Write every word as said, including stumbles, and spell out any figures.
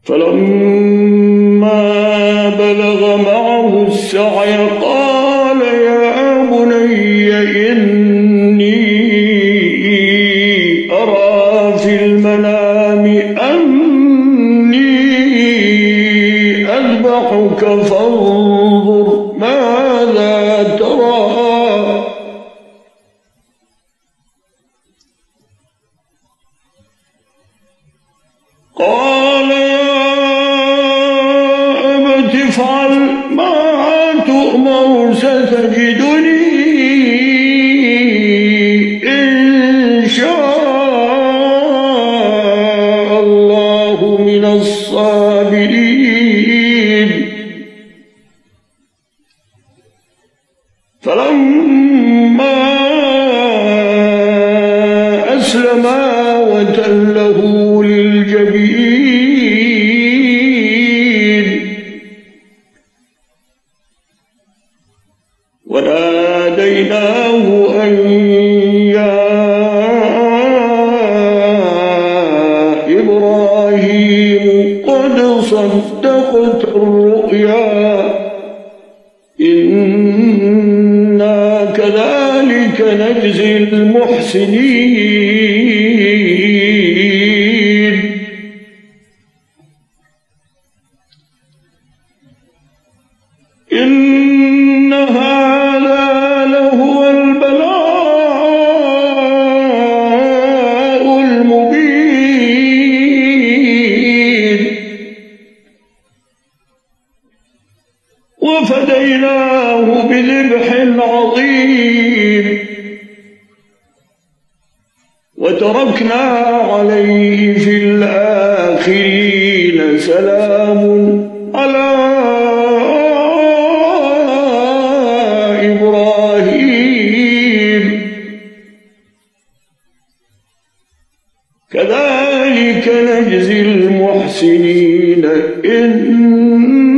فلما بلغ معه السعي قال يا بني إني أرى في المنام أني أذبحك فانظر ماذا ترى. قال افعل ما تؤمر ستجدني إن شاء الله من الصابرين. فلما أسلما وتله للجبين وناديناه أن يا إبراهيم قد صدقت الرؤيا إنا كذلك نجزي المحسنين. إن هذا لهو البلاء المبين. وفديناه بذبح عظيم وتركنا عليه في الآخرين سلام على إبراهيم كذلك نجزي المحسنين. إن